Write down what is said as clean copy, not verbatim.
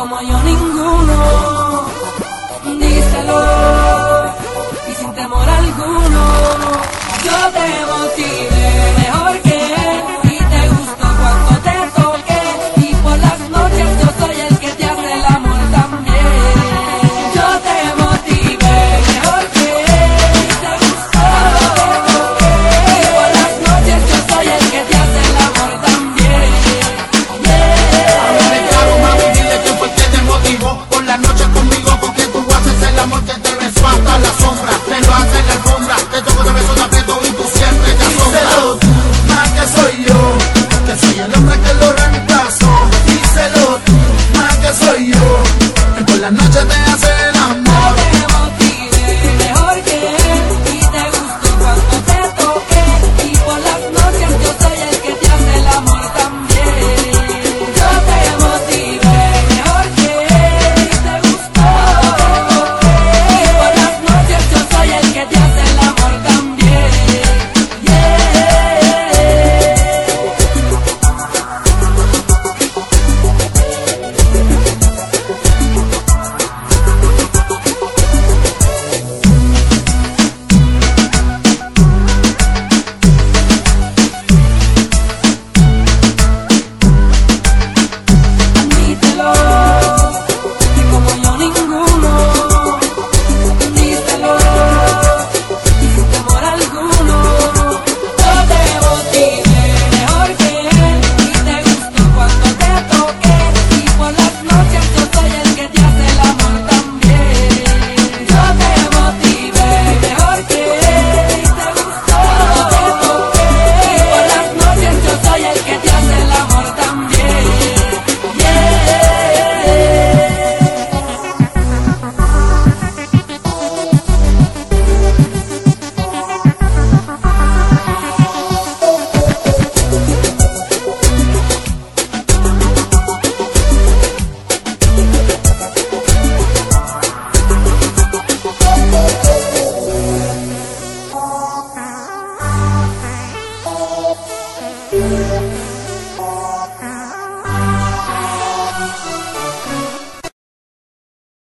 como yo ninguno. Díselo y sin temor alguno. Yo te motivé mejor que él y te gustó cuando te toqué. Y por las noches yo soy el que te hace el amor también. Yo te motivé mejor que él y te gustó cuando te toqué. Y por las noches yo soy el que te hace el amor también. Háblale claro, mami, dile que fue que te motivó. Por la noche conmigo porque tú haces el amor que te besó hasta la sombra. Te lo hace en la alfombra, te toco de beso, te aprieto y tú siempre te asombras. Díselo tú, más que soy yo, que soy el hombre que lo reemplazó. Díselo tú, más que soy yo, que por la noche te hace el